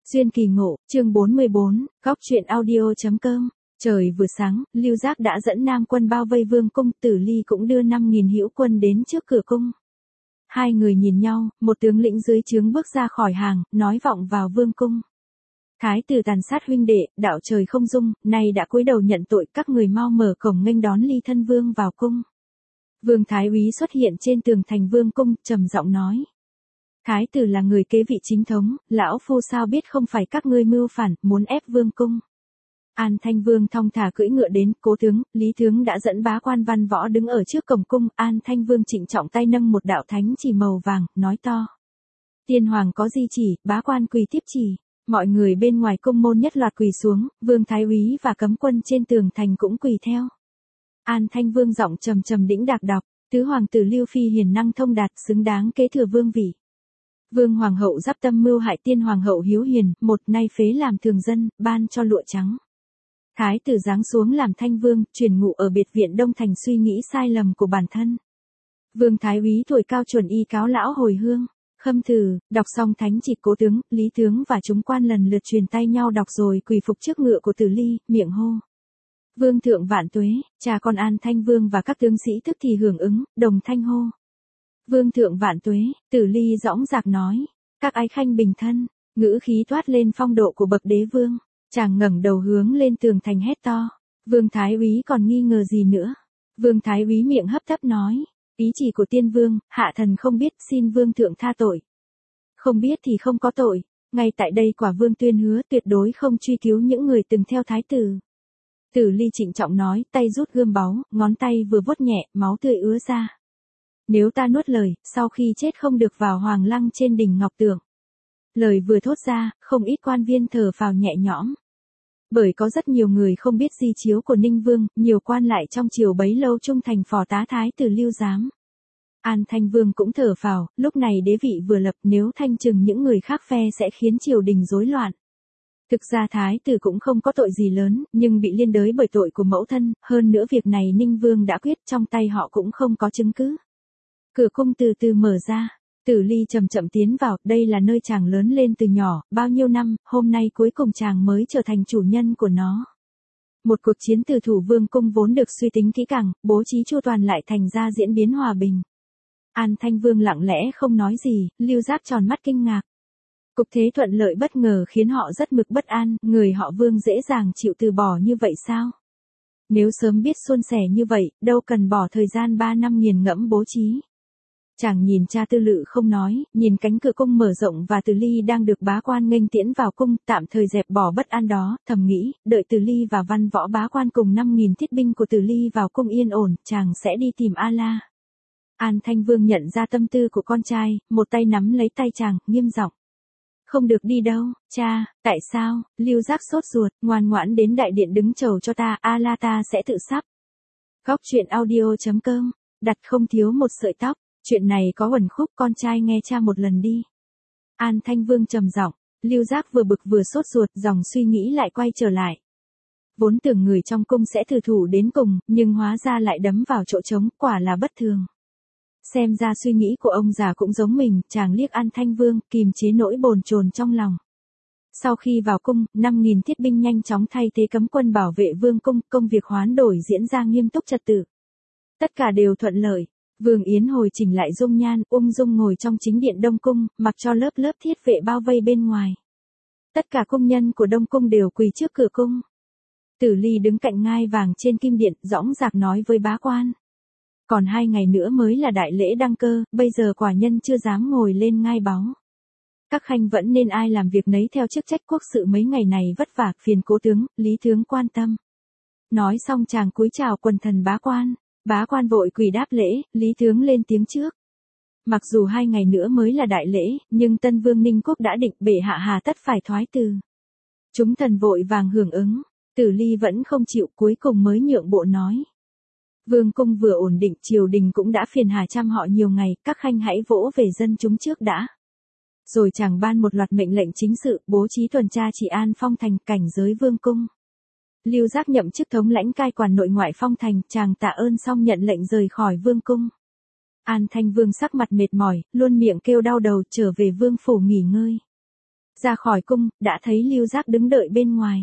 Duyên kỳ ngộ, chương 44, góc truyện audio.com. Trời vừa sáng, Lưu Giác đã dẫn Nam quân bao vây vương cung, Tử Ly cũng đưa 5.000 hữu quân đến trước cửa cung. Hai người nhìn nhau, một tướng lĩnh dưới trướng bước ra khỏi hàng, nói vọng vào vương cung. Thái tử tàn sát huynh đệ, đạo trời không dung, nay đã cúi đầu nhận tội, các người mau mở cổng nghênh đón Ly thân vương vào cung. Vương Thái úy xuất hiện trên tường thành vương cung, trầm giọng nói. Thái tử là người kế vị chính thống, lão phu sao biết không phải các ngươi mưu phản, muốn ép vương cung. An Thanh Vương thong thả cưỡi ngựa đến, Cố tướng, Lý tướng đã dẫn bá quan Văn Võ đứng ở trước cổng cung, An Thanh Vương trịnh trọng tay nâng một đạo thánh chỉ màu vàng, nói to. Tiên hoàng có di chỉ, bá quan quỳ tiếp chỉ, mọi người bên ngoài cung môn nhất loạt quỳ xuống, Vương Thái úy và cấm quân trên tường thành cũng quỳ theo. An Thanh Vương giọng trầm trầm đĩnh đạc đọc, tứ hoàng tử Lưu Phi hiền năng thông đạt, xứng đáng kế thừa vương vị. Vương hoàng hậu giáp tâm mưu hại tiên hoàng hậu hiếu hiền, một nay phế làm thường dân, ban cho lụa trắng. Thái tử giáng xuống làm thanh vương, chuyển ngụ ở biệt viện Đông Thành, suy nghĩ sai lầm của bản thân. Vương Thái úy tuổi cao chuẩn y cáo lão hồi hương, khâm thử, đọc xong thánh chỉ, Cố tướng, Lý tướng và chúng quan lần lượt truyền tay nhau đọc rồi quỳ phục trước ngựa của Tử Ly, miệng hô. Vương thượng vạn tuế, cha con An Thanh Vương và các tướng sĩ tức thì hưởng ứng, đồng thanh hô. Vương thượng vạn tuế, Tử Ly dõng dạc nói, các ái khanh bình thân, ngữ khí toát lên phong độ của bậc đế vương, chàng ngẩng đầu hướng lên tường thành hét to. Vương Thái úy còn nghi ngờ gì nữa? Vương Thái úy miệng hấp tấp nói, ý chỉ của tiên vương, hạ thần không biết, xin vương thượng tha tội. Không biết thì không có tội, ngay tại đây quả vương tuyên hứa tuyệt đối không truy cứu những người từng theo thái tử. Tử Ly trịnh trọng nói, tay rút gươm báu, ngón tay vừa vuốt nhẹ, máu tươi ứa ra. Nếu ta nuốt lời, sau khi chết không được vào hoàng lăng trên đỉnh Ngọc Tượng. Lời vừa thốt ra, không ít quan viên thở phào nhẹ nhõm. Bởi có rất nhiều người không biết di chiếu của Ninh Vương, nhiều quan lại trong triều bấy lâu trung thành phò tá thái tử Lưu Giám. An Thanh Vương cũng thở phào, lúc này đế vị vừa lập, nếu thanh trừng những người khác phe sẽ khiến triều đình rối loạn. Thực ra thái tử cũng không có tội gì lớn, nhưng bị liên đới bởi tội của mẫu thân, hơn nữa việc này Ninh Vương đã quyết, trong tay họ cũng không có chứng cứ. Cửa cung từ từ mở ra, Tử Ly chậm chậm tiến vào, đây là nơi chàng lớn lên từ nhỏ, bao nhiêu năm, hôm nay cuối cùng chàng mới trở thành chủ nhân của nó. Một cuộc chiến từ thủ vương cung vốn được suy tính kỹ càng, bố trí chu toàn lại thành ra diễn biến hòa bình. An Thanh Vương lặng lẽ không nói gì, Lưu Giác tròn mắt kinh ngạc. Cục thế thuận lợi bất ngờ khiến họ rất mực bất an, người họ Vương dễ dàng chịu từ bỏ như vậy sao? Nếu sớm biết suôn sẻ như vậy, đâu cần bỏ thời gian 3 năm nghiền ngẫm bố trí. Chàng nhìn cha tư lự không nói, nhìn cánh cửa cung mở rộng và Tử Ly đang được bá quan nghênh tiễn vào cung, tạm thời dẹp bỏ bất an đó, thầm nghĩ, đợi Tử Ly và Văn Võ bá quan cùng 5.000 thiết binh của Tử Ly vào cung yên ổn, chàng sẽ đi tìm A-la. An Thanh Vương nhận ra tâm tư của con trai, một tay nắm lấy tay chàng, nghiêm giọng. Không được đi đâu, cha, tại sao? Lưu Giác sốt ruột, ngoan ngoãn đến đại điện đứng chầu cho ta, A-la ta sẽ tự sắp. Góc truyện audio.com, đặt không thiếu một sợi tóc. Chuyện này có uẩn khúc, con trai nghe cha một lần đi. An Thanh Vương trầm giọng, Lưu Giác vừa bực vừa sốt ruột, dòng suy nghĩ lại quay trở lại. Vốn tưởng người trong cung sẽ thử thủ đến cùng, nhưng hóa ra lại đấm vào chỗ trống, quả là bất thường. Xem ra suy nghĩ của ông già cũng giống mình, chàng liếc An Thanh Vương, kìm chế nỗi bồn chồn trong lòng. Sau khi vào cung, 5.000 thiết binh nhanh chóng thay thế cấm quân bảo vệ vương cung, công việc hoán đổi diễn ra nghiêm túc trật tự. Tất cả đều thuận lợi. Vương Yến hồi chỉnh lại dung nhan, ung dung ngồi trong chính điện Đông Cung, mặc cho lớp lớp thiết vệ bao vây bên ngoài. Tất cả cung nhân của Đông Cung đều quỳ trước cửa cung. Tử Ly đứng cạnh ngai vàng trên kim điện, dõng dạc nói với bá quan. Còn 2 ngày nữa mới là đại lễ đăng cơ, bây giờ quả nhân chưa dám ngồi lên ngai báu. Các khanh vẫn nên ai làm việc nấy theo chức trách, quốc sự mấy ngày này vất vả, phiền Cố tướng, Lý tướng quan tâm. Nói xong chàng cúi chào quần thần bá quan. Bá quan vội quỳ đáp lễ, Lý tướng lên tiếng trước. Mặc dù 2 ngày nữa mới là đại lễ, nhưng Tân Vương Ninh Quốc đã định, bệ hạ hà tất phải thoái từ. Chúng thần vội vàng hưởng ứng, Tử Ly vẫn không chịu, cuối cùng mới nhượng bộ nói. Vương cung vừa ổn định, triều đình cũng đã phiền hà chăm họ nhiều ngày, các khanh hãy vỗ về dân chúng trước đã. Rồi chàng ban một loạt mệnh lệnh chính sự, bố trí tuần tra trị an phong thành, cảnh giới vương cung. Lưu Giác nhậm chức thống lãnh cai quản nội ngoại phong thành, chàng tạ ơn xong nhận lệnh rời khỏi vương cung. An Thanh Vương sắc mặt mệt mỏi, luôn miệng kêu đau đầu, trở về vương phủ nghỉ ngơi. Ra khỏi cung, đã thấy Lưu Giác đứng đợi bên ngoài.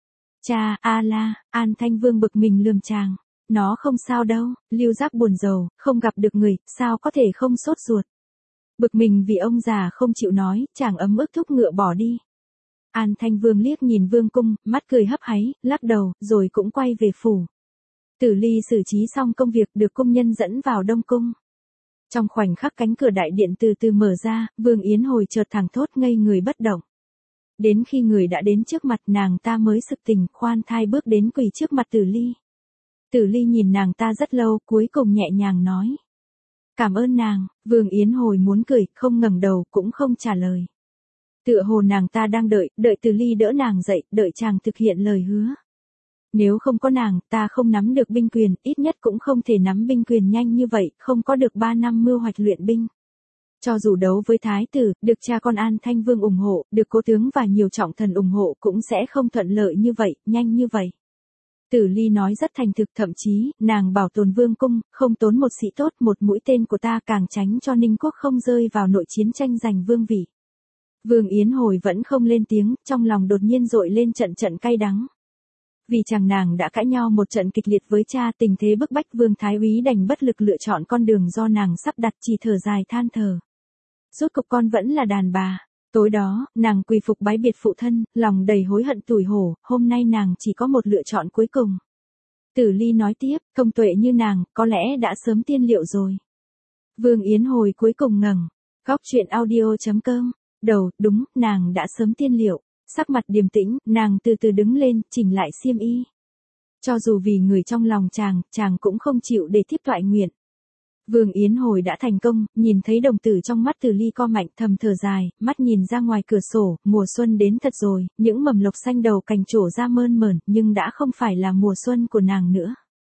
Cha, A-la, An Thanh Vương bực mình lườm chàng. Nó không sao đâu, Lưu Giác buồn rầu, không gặp được người, sao có thể không sốt ruột. Bực mình vì ông già không chịu nói, chàng ấm ức thúc ngựa bỏ đi. An Thanh Vương liếc nhìn vương cung, mắt cười hấp háy, lắc đầu, rồi cũng quay về phủ. Tử Ly xử trí xong công việc được cung nhân dẫn vào Đông Cung. Trong khoảnh khắc cánh cửa đại điện từ từ mở ra, Vương Yến Hồi chợt thẳng thốt ngây người bất động. Đến khi người đã đến trước mặt nàng ta mới sực tỉnh, khoan thai bước đến quỳ trước mặt Tử Ly. Tử Ly nhìn nàng ta rất lâu, cuối cùng nhẹ nhàng nói. Cảm ơn nàng. Vương Yến Hồi muốn cười, không ngẩng đầu, cũng không trả lời. Tựa hồ nàng ta đang đợi Tử Ly đỡ nàng dậy, đợi chàng thực hiện lời hứa. Nếu không có nàng, ta không nắm được binh quyền, ít nhất cũng không thể nắm binh quyền nhanh như vậy, không có được 3 năm mưu hoạch luyện binh. Cho dù đấu với thái tử, được cha con An Thanh Vương ủng hộ, được cố tướng và nhiều trọng thần ủng hộ cũng sẽ không thuận lợi như vậy, nhanh như vậy. Tử Ly nói rất thành thực, thậm chí, nàng bảo tồn vương cung, không tốn một sĩ tốt, một mũi tên của ta, càng tránh cho Ninh quốc không rơi vào nội chiến tranh giành vương vị. Vương Yến Hồi vẫn không lên tiếng, trong lòng đột nhiên dội lên trận cay đắng. Vì chàng nàng đã cãi nhau một trận kịch liệt với cha, tình thế bức bách, Vương Thái Úy đành bất lực lựa chọn con đường do nàng sắp đặt, chỉ thở dài than thở. Rốt cục con vẫn là đàn bà. Tối đó, nàng quỳ phục bái biệt phụ thân, lòng đầy hối hận tủi hổ, hôm nay nàng chỉ có một lựa chọn cuối cùng. Tử Ly nói tiếp, thông tuệ như nàng, có lẽ đã sớm tiên liệu rồi. Vương Yến Hồi cuối cùng ngẩng. Góc truyện audio.com. Đầu, đúng, nàng đã sớm tiên liệu. Sắc mặt điềm tĩnh, nàng từ từ đứng lên, chỉnh lại xiêm y. Cho dù vì người trong lòng chàng cũng không chịu để tiếp toại nguyện. Vương Yến Hồi đã thành công, nhìn thấy đồng tử trong mắt Tử Ly co mạnh, thầm thở dài, mắt nhìn ra ngoài cửa sổ, mùa xuân đến thật rồi, những mầm lộc xanh đầu cành trổ ra mơn mởn, nhưng đã không phải là mùa xuân của nàng nữa.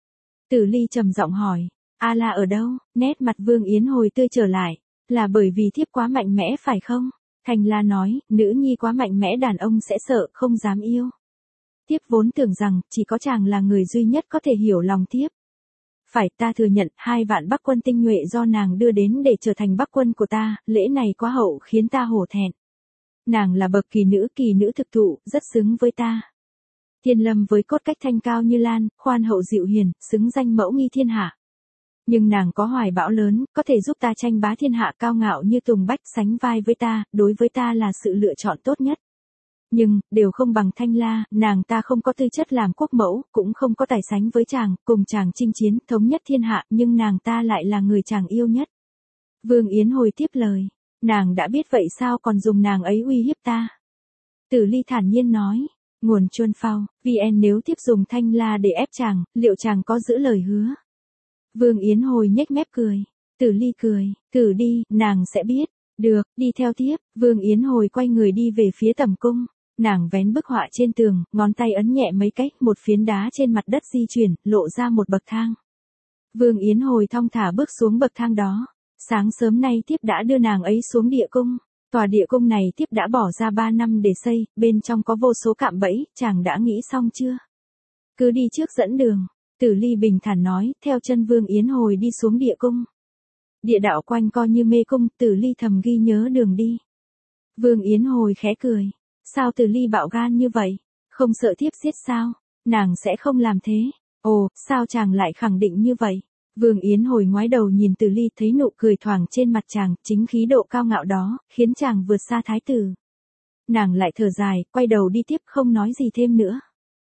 Tử Ly trầm giọng hỏi, A-la ở đâu? Nét mặt Vương Yến Hồi tươi trở lại, là bởi vì thiếp quá mạnh mẽ phải không? Thành La nói, nữ nhi quá mạnh mẽ đàn ông sẽ sợ, không dám yêu. Thiếp vốn tưởng rằng, chỉ có chàng là người duy nhất có thể hiểu lòng thiếp. Phải, ta thừa nhận, 2 vạn Bắc quân tinh nhuệ do nàng đưa đến để trở thành Bắc quân của ta, lễ này quá hậu khiến ta hổ thẹn. Nàng là bậc kỳ nữ thực thụ, rất xứng với ta. Thiên Lâm với cốt cách thanh cao như lan, khoan hậu dịu hiền, xứng danh mẫu nghi thiên hạ. Nhưng nàng có hoài bão lớn, có thể giúp ta tranh bá thiên hạ, cao ngạo như tùng bách, sánh vai với ta, đối với ta là sự lựa chọn tốt nhất. Nhưng, đều không bằng Thanh La, nàng ta không có tư chất làm quốc mẫu, cũng không có tài sánh với chàng, cùng chàng chinh chiến, thống nhất thiên hạ, nhưng nàng ta lại là người chàng yêu nhất. Vương Yến Hồi tiếp lời, nàng đã biết vậy sao còn dùng nàng ấy uy hiếp ta. Tử Ly thản nhiên nói, nguồn Chuân Phao, VN nếu tiếp dùng Thanh La để ép chàng, liệu chàng có giữ lời hứa? Vương Yến Hồi nhếch mép cười. Tử Ly cười, thử đi, nàng sẽ biết. Được, đi theo tiếp. Vương Yến Hồi quay người đi về phía tầm cung. Nàng vén bức họa trên tường, ngón tay ấn nhẹ mấy cách, một phiến đá trên mặt đất di chuyển, lộ ra một bậc thang. Vương Yến Hồi thong thả bước xuống bậc thang đó. Sáng sớm nay thiếp đã đưa nàng ấy xuống địa cung. Tòa địa cung này thiếp đã bỏ ra 3 năm để xây, bên trong có vô số cạm bẫy, chàng đã nghĩ xong chưa? Cứ đi trước dẫn đường. Tử Ly bình thản nói, theo chân Vương Yến Hồi đi xuống địa cung. Địa đạo quanh co như mê cung, Tử Ly thầm ghi nhớ đường đi. Vương Yến Hồi khẽ cười. Sao Tử Ly bạo gan như vậy? Không sợ thiếp giết sao? Nàng sẽ không làm thế. Ồ, sao chàng lại khẳng định như vậy? Vương Yến Hồi ngoái đầu nhìn Tử Ly, thấy nụ cười thoảng trên mặt chàng, chính khí độ cao ngạo đó, khiến chàng vượt xa thái tử. Nàng lại thở dài, quay đầu đi tiếp, không nói gì thêm nữa.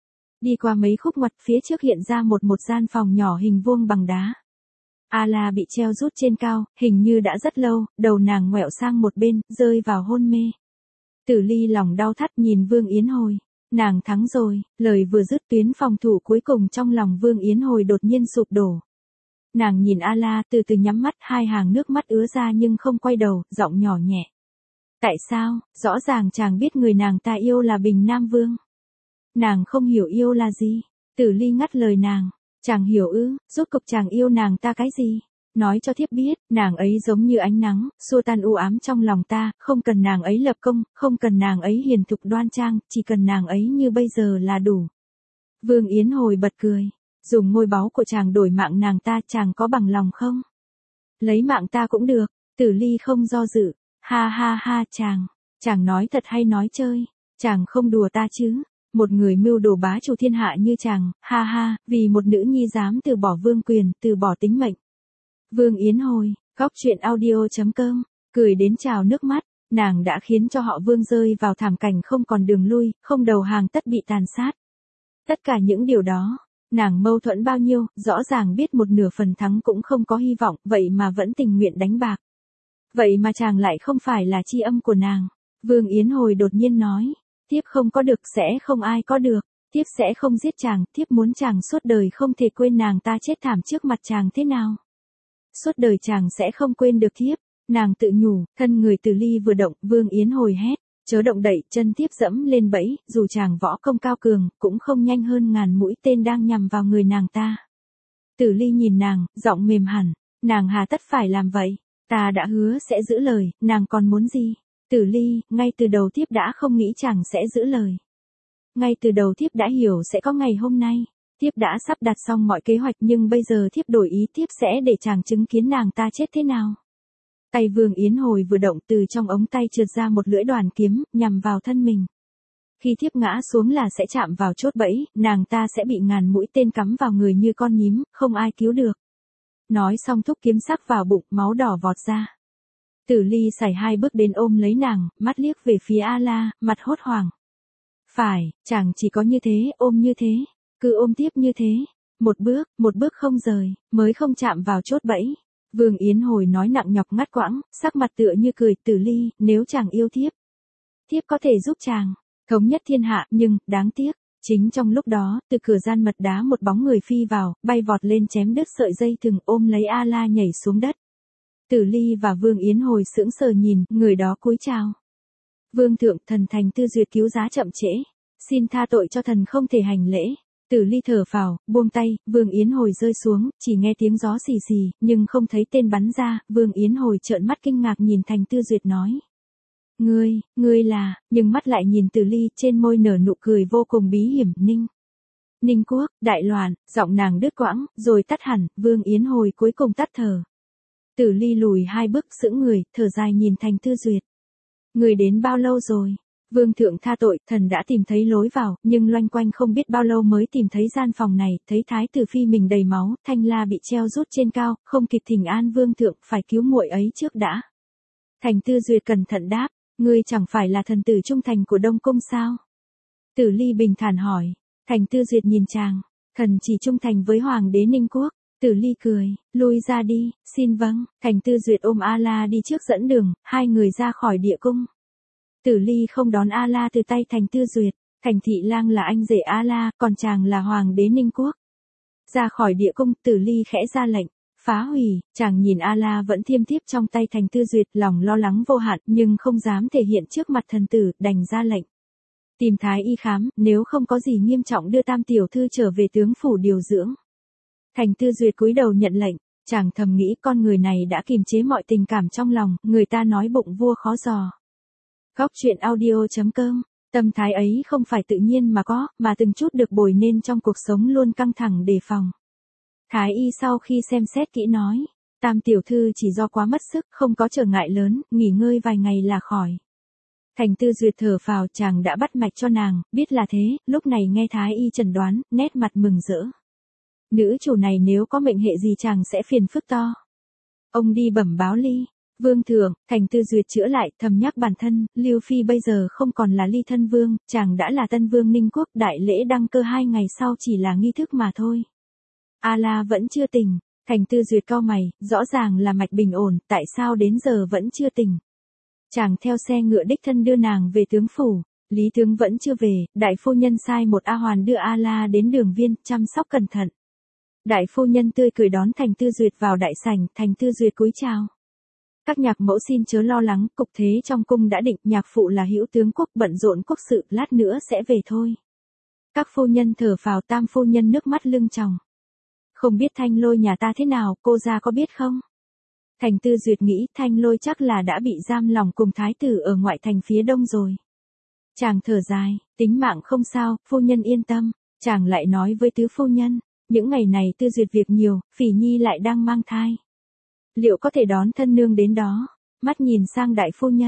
Đi qua mấy khúc ngoặt, phía trước hiện ra một gian phòng nhỏ hình vuông bằng đá. A-la bị treo rút trên cao, hình như đã rất lâu, đầu nàng ngoẹo sang một bên, rơi vào hôn mê. Tử Ly lòng đau thắt nhìn Vương Yến Hồi. Nàng thắng rồi, lời vừa dứt, tuyến phòng thủ cuối cùng trong lòng Vương Yến Hồi đột nhiên sụp đổ. Nàng nhìn A-la từ từ nhắm mắt, 2 hàng nước mắt ứa ra nhưng không quay đầu, giọng nhỏ nhẹ. Tại sao? Rõ ràng chàng biết người nàng ta yêu là Bình Nam Vương. Nàng không hiểu yêu là gì. Tử Ly ngắt lời nàng. Chàng hiểu ư, rốt cục chàng yêu nàng ta cái gì? Nói cho thiếp biết, nàng ấy giống như ánh nắng, xua tan u ám trong lòng ta, không cần nàng ấy lập công, không cần nàng ấy hiền thục đoan trang, chỉ cần nàng ấy như bây giờ là đủ. Vương Yến Hồi bật cười. Dùng ngôi báu của chàng đổi mạng nàng ta, chàng có bằng lòng không? Lấy mạng ta cũng được. Tử Ly không do dự. Ha ha ha chàng. Chàng nói thật hay nói chơi? Chàng không đùa ta chứ? Một người mưu đồ bá chủ thiên hạ như chàng, ha ha, vì một nữ nhi dám từ bỏ vương quyền, từ bỏ tính mệnh. Vương Yến Hồi, Góc Chuyện Audio.com, cười đến trào nước mắt, nàng đã khiến cho họ Vương rơi vào thảm cảnh không còn đường lui, không đầu hàng tất bị tàn sát. Tất cả những điều đó, nàng mâu thuẫn bao nhiêu, rõ ràng biết một nửa phần thắng cũng không có hy vọng, vậy mà vẫn tình nguyện đánh bạc. Vậy mà chàng lại không phải là tri âm của nàng. Vương Yến Hồi đột nhiên nói, thiếp không có được, sẽ không ai có được, thiếp sẽ không giết chàng, thiếp muốn chàng suốt đời không thể quên nàng ta chết thảm trước mặt chàng thế nào. Suốt đời chàng sẽ không quên được thiếp, nàng tự nhủ, thân người Từ Ly vừa động, Vương Yến Hồi hét, chớ động đậy, chân thiếp dẫm lên bẫy, dù chàng võ công cao cường, cũng không nhanh hơn ngàn mũi tên đang nhằm vào người nàng ta. Từ Ly nhìn nàng, giọng mềm hẳn, nàng hà tất phải làm vậy, ta đã hứa sẽ giữ lời, nàng còn muốn gì? Tử Ly, ngay từ đầu thiếp đã không nghĩ chàng sẽ giữ lời. Ngay từ đầu thiếp đã hiểu sẽ có ngày hôm nay. Thiếp đã sắp đặt xong mọi kế hoạch nhưng bây giờ thiếp đổi ý, thiếp sẽ để chàng chứng kiến nàng ta chết thế nào. Tay Vương Yến Hồi vừa động, từ trong ống tay trượt ra một lưỡi đoàn kiếm, nhằm vào thân mình. Khi thiếp ngã xuống là sẽ chạm vào chốt bẫy, nàng ta sẽ bị ngàn mũi tên cắm vào người như con nhím, không ai cứu được. Nói xong thúc kiếm sắc vào bụng, máu đỏ vọt ra. Tử Ly sải 2 bước đến ôm lấy nàng, mắt liếc về phía A-la, mặt hốt hoảng. Phải, chàng chỉ có như thế, ôm như thế, cứ ôm tiếp như thế, một bước không rời, mới không chạm vào chốt bẫy. Vương Yến Hồi nói nặng nhọc ngắt quãng, sắc mặt tựa như cười, Tử Ly, nếu chàng yêu thiếp, thiếp có thể giúp chàng thống nhất thiên hạ, nhưng, đáng tiếc. Chính trong lúc đó, từ cửa gian mật đá một bóng người phi vào, bay vọt lên chém đứt sợi dây thừng, ôm lấy A-la nhảy xuống đất. Tử Ly và Vương Yến Hồi sững sờ nhìn, người đó cúi chào. Vương thượng, thần Thành Tư Duyệt cứu giá chậm trễ, xin tha tội cho thần không thể hành lễ. Tử Ly thở phào, buông tay, Vương Yến Hồi rơi xuống, chỉ nghe tiếng gió xì xì, nhưng không thấy tên bắn ra. Vương Yến Hồi trợn mắt kinh ngạc nhìn Thành Tư Duyệt nói. Ngươi là, nhưng mắt lại nhìn Tử Ly, trên môi nở nụ cười vô cùng bí hiểm, Ninh Quốc, đại loạn, giọng nàng đứt quãng, rồi tắt hẳn, Vương Yến Hồi cuối cùng tắt thở. Tử Ly lùi 2 bước sững người, thở dài nhìn Thành Tư Duyệt. Người đến bao lâu rồi? Vương thượng tha tội, thần đã tìm thấy lối vào, nhưng loanh quanh không biết bao lâu mới tìm thấy gian phòng này, thấy thái tử phi mình đầy máu, Thanh La bị treo rút trên cao, không kịp thỉnh an vương thượng, phải cứu muội ấy trước đã. Thành Tư Duyệt cẩn thận đáp, ngươi chẳng phải là thần tử trung thành của Đông Cung sao? Tử Ly bình thản hỏi. Thành Tư Duyệt nhìn chàng, thần chỉ trung thành với Hoàng đế Ninh Quốc. Tử Ly cười, lui ra đi, xin vâng. Thành Tư Duyệt ôm A-la đi trước dẫn đường, 2 người ra khỏi địa cung. Tử Ly không đón A-la từ tay Thành Tư Duyệt, Thành Thị Lang là anh rể A-la, còn chàng là Hoàng đế Ninh Quốc. Ra khỏi địa cung, Tử Ly khẽ ra lệnh, phá hủy. Chàng nhìn A-la vẫn thiêm thiếp trong tay Thành Tư Duyệt, lòng lo lắng vô hạn, nhưng không dám thể hiện trước mặt thần tử, đành ra lệnh. Tìm thái y khám, nếu không có gì nghiêm trọng đưa Tam tiểu thư trở về tướng phủ điều dưỡng. Thành Tư Duyệt cúi đầu nhận lệnh, chàng thầm nghĩ con người này đã kiềm chế mọi tình cảm trong lòng, người ta nói bụng vua khó dò. Góc Chuyện Audio.com, tâm thái ấy không phải tự nhiên mà có, mà từng chút được bồi nên trong cuộc sống luôn căng thẳng đề phòng. Thái y sau khi xem xét kỹ nói, Tam tiểu thư chỉ do quá mất sức, không có trở ngại lớn, nghỉ ngơi vài ngày là khỏi. Thành Tư Duyệt thở phào, chàng đã bắt mạch cho nàng, biết là thế, lúc này nghe thái y chẩn đoán, nét mặt mừng rỡ. Nữ chủ này nếu có mệnh hệ gì chàng sẽ phiền phức to. Ông đi bẩm báo Ly. Vương thượng, Thành Tư Duyệt chữa lại, thầm nhắc bản thân, Lưu Phi bây giờ không còn là Ly thân vương, chàng đã là tân vương Ninh Quốc, đại lễ đăng cơ 2 ngày sau chỉ là nghi thức mà thôi. A-la vẫn chưa tỉnh. Thành Tư Duyệt cau mày, rõ ràng là mạch bình ổn, tại sao đến giờ vẫn chưa tỉnh. Chàng theo xe ngựa đích thân đưa nàng về tướng phủ. Lý tướng vẫn chưa về, đại phu nhân sai một A Hoàn đưa A-la đến đường viên, chăm sóc cẩn thận. Đại phu nhân tươi cười đón Thành Tư Duyệt vào đại sảnh, Thành Tư Duyệt cúi chào. Các nhạc mẫu xin chớ lo lắng, cục thế trong cung đã định, nhạc phụ là hữu tướng quốc bận rộn quốc sự, lát nữa sẽ về thôi. Các phu nhân thở phào, Tam phu nhân nước mắt lưng tròng. Không biết Thanh Lôi nhà ta thế nào, cô ra có biết không? Thành Tư Duyệt nghĩ Thanh Lôi chắc là đã bị giam lòng cùng thái tử ở ngoại thành phía đông rồi. Chàng thở dài, tính mạng không sao, phu nhân yên tâm. Chàng lại nói với tứ phu nhân, những ngày này Tư Duyệt việc nhiều, Phỉ Nhi lại đang mang thai. Liệu có thể đón thân nương đến đó? Mắt nhìn sang đại phu nhân,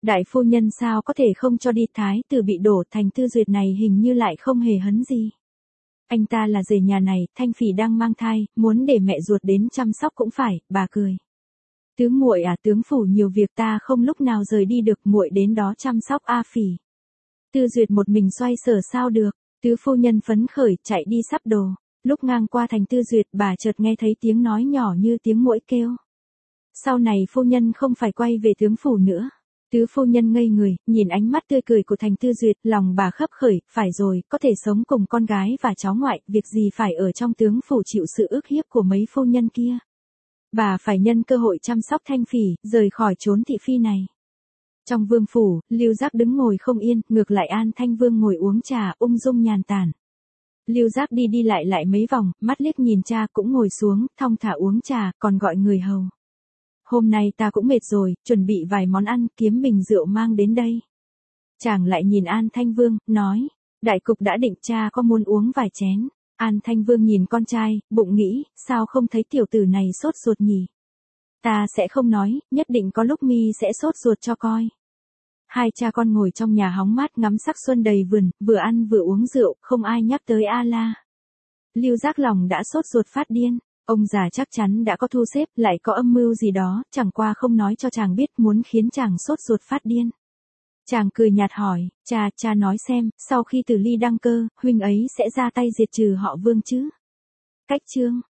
Đại phu nhân sao có thể không cho đi, thái tử bị đổ, Thành Tư Duyệt này hình như lại không hề hấn gì. Anh ta là rể nhà này, Thanh Phỉ đang mang thai, muốn để mẹ ruột đến chăm sóc cũng phải, bà cười. Tướng muội à, tướng phủ nhiều việc ta không lúc nào rời đi được, muội đến đó chăm sóc A Phỉ. Tư Duyệt một mình xoay sở sao được, tứ phu nhân phấn khởi chạy đi sắp đồ. Lúc ngang qua Thành Tư Duyệt, bà chợt nghe thấy tiếng nói nhỏ như tiếng muỗi kêu. Sau này phu nhân không phải quay về tướng phủ nữa. Tứ phu nhân ngây người, nhìn ánh mắt tươi cười của Thành Tư Duyệt, lòng bà khấp khởi, phải rồi, có thể sống cùng con gái và cháu ngoại, việc gì phải ở trong tướng phủ chịu sự ức hiếp của mấy phu nhân kia. Bà phải nhân cơ hội chăm sóc Thanh Phỉ, rời khỏi chốn thị phi này. Trong vương phủ, Lưu Giác đứng ngồi không yên, ngược lại An Thanh Vương ngồi uống trà, ung dung nhàn tản. Lưu Giác đi đi lại mấy vòng, mắt liếc nhìn cha cũng ngồi xuống, thong thả uống trà, còn gọi người hầu. Hôm nay ta cũng mệt rồi, chuẩn bị vài món ăn, kiếm bình rượu mang đến đây. Chàng lại nhìn An Thanh Vương, nói, đại cục đã định, cha có muốn uống vài chén. An Thanh Vương nhìn con trai, bụng nghĩ, sao không thấy tiểu tử này sốt ruột nhỉ? Ta sẽ không nói, nhất định có lúc mi sẽ sốt ruột cho coi. Hai cha con ngồi trong nhà hóng mát ngắm sắc xuân đầy vườn, vừa ăn vừa uống rượu, không ai nhắc tới A La. Lưu Giác lòng đã sốt ruột phát điên, ông già chắc chắn đã có thu xếp, lại có âm mưu gì đó, chẳng qua không nói cho chàng biết, muốn khiến chàng sốt ruột phát điên. Chàng cười nhạt hỏi, cha nói xem, sau khi Từ Ly đăng cơ, huynh ấy sẽ ra tay diệt trừ họ Vương chứ? Cách chương